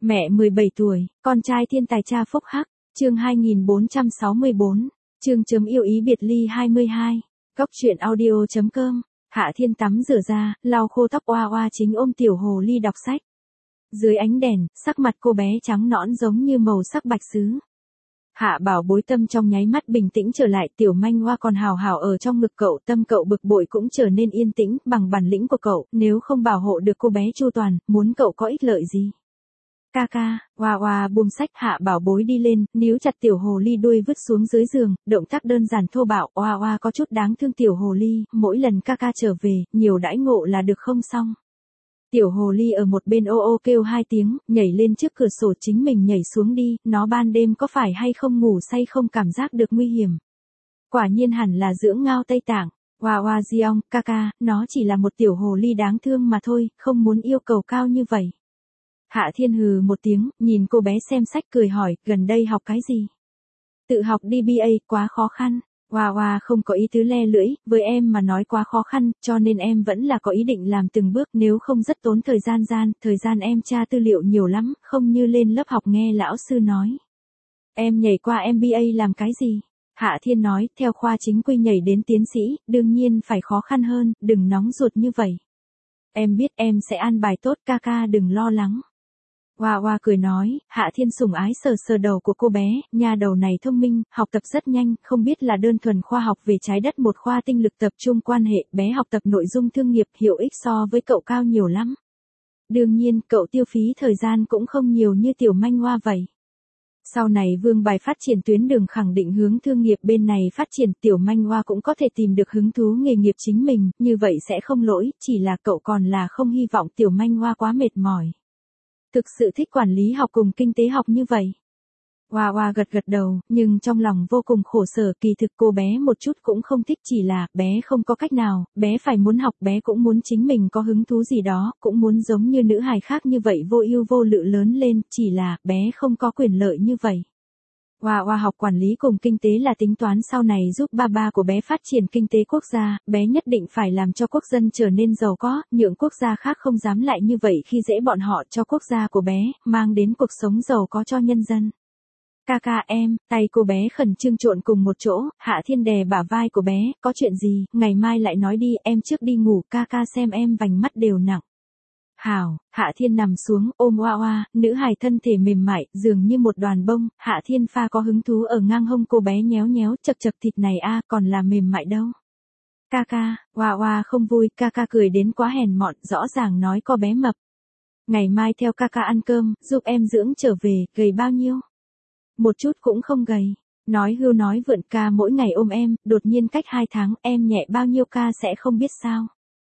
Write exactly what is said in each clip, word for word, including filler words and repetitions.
Mẹ mười bảy tuổi, con trai thiên tài cha phúc hắc, chương hai nghìn bốn trăm sáu mươi bốn, chương chấm yêu ý biệt ly hai mươi hai, góc truyện audio chấm com, Hạ Thiên tắm rửa ra, lau khô tóc oa oa chính ôm tiểu hồ ly đọc sách. Dưới ánh đèn, sắc mặt cô bé trắng nõn giống như màu sắc bạch sứ. Hạ Bảo Bối tâm trong nháy mắt bình tĩnh trở lại, tiểu manh hoa còn hào hào ở trong ngực cậu, tâm cậu bực bội cũng trở nên yên tĩnh, bằng bản lĩnh của cậu, nếu không bảo hộ được cô bé chu toàn, muốn cậu có ích lợi gì? Ca ca, Hoa Hoa buông sách, Hạ Bảo Bối đi lên, níu chặt tiểu hồ ly đuôi vứt xuống dưới giường, động tác đơn giản thô bạo, Hoa Hoa có chút đáng thương tiểu hồ ly, mỗi lần ca ca trở về, nhiều đãi ngộ là được không xong. Tiểu hồ ly ở một bên ô ô kêu hai tiếng, nhảy lên trước cửa sổ chính mình nhảy xuống đi, nó ban đêm có phải hay không ngủ say không cảm giác được nguy hiểm. Quả nhiên hẳn là dưỡng ngao Tây Tạng, Hoa Hoa Giong, ca ca, nó chỉ là một tiểu hồ ly đáng thương mà thôi, không muốn yêu cầu cao như vậy. Hạ Thiên hừ một tiếng, nhìn cô bé xem sách cười hỏi, gần đây học cái gì? Tự học đê bê a, quá khó khăn. Hoa Hoa không có ý tứ le lưỡi, với em mà nói quá khó khăn, cho nên em vẫn là có ý định làm từng bước, nếu không rất tốn thời gian gian, thời gian em tra tư liệu nhiều lắm, không như lên lớp học nghe lão sư nói. Em nhảy qua em bê a làm cái gì? Hạ Thiên nói, theo khoa chính quy nhảy đến tiến sĩ, đương nhiên phải khó khăn hơn, đừng nóng ruột như vậy. Em biết em sẽ an bài tốt, ca ca đừng lo lắng. Hoa Hoa cười nói, Hạ Thiên sủng ái sờ sờ đầu của cô bé, nhà đầu này thông minh, học tập rất nhanh, không biết là đơn thuần khoa học về trái đất một khoa tinh lực tập trung quan hệ, bé học tập nội dung thương nghiệp hiệu ích so với cậu cao nhiều lắm. Đương nhiên, cậu tiêu phí thời gian cũng không nhiều như tiểu manh hoa vậy. Sau này Vương Bài phát triển tuyến đường khẳng định hướng thương nghiệp bên này phát triển, tiểu manh hoa cũng có thể tìm được hứng thú nghề nghiệp chính mình, như vậy sẽ không lỗi, chỉ là cậu còn là không hy vọng tiểu manh hoa quá mệt mỏi. Thực sự thích quản lý học cùng kinh tế học như vậy. Hoa Hoa gật gật đầu, nhưng trong lòng vô cùng khổ sở, kỳ thực cô bé một chút cũng không thích, chỉ là, bé không có cách nào, bé phải muốn học, bé cũng muốn chính mình có hứng thú gì đó, cũng muốn giống như nữ hài khác như vậy vô ưu vô lự lớn lên, chỉ là, bé không có quyền lợi như vậy. Hoa Hoa học quản lý cùng kinh tế là tính toán sau này giúp ba ba của bé phát triển kinh tế quốc gia, bé nhất định phải làm cho quốc dân trở nên giàu có, nhượng quốc gia khác không dám lại như vậy khi dễ bọn họ cho quốc gia của bé, mang đến cuộc sống giàu có cho nhân dân. Ca ca em, tay cô bé khẩn trương trộn cùng một chỗ, Hạ Thiên đè bả vai của bé, có chuyện gì, ngày mai lại nói đi, em trước đi ngủ, ca ca xem em vành mắt đều nặng. Hảo, Hạ Thiên nằm xuống, ôm Hoa Hoa, nữ hài thân thể mềm mại, dường như một đoàn bông, Hạ Thiên pha có hứng thú ở ngang hông cô bé nhéo nhéo, chật chật thịt này a, còn là mềm mại đâu. Ca ca, Hoa Hoa không vui, ca ca cười đến quá hèn mọn, rõ ràng nói cô bé mập. Ngày mai theo ca ca ăn cơm, giúp em dưỡng trở về, gầy bao nhiêu? Một chút cũng không gầy. Nói hưu nói vượn, ca mỗi ngày ôm em, đột nhiên cách hai tháng, em nhẹ bao nhiêu ca sẽ không biết sao.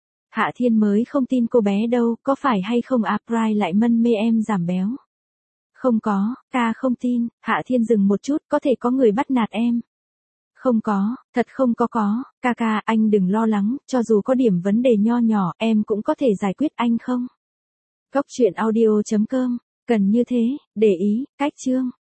Hạ Thiên mới không tin cô bé đâu, có phải hay không April lại mân mê em giảm béo? Không có, ca không tin, Hạ Thiên dừng một chút, có thể có người bắt nạt em. Không có, thật không có có, ca ca, anh đừng lo lắng, cho dù có điểm vấn đề nho nhỏ, em cũng có thể giải quyết anh không? Góc truyện audio chấm com, cần như thế, để ý, cách chương.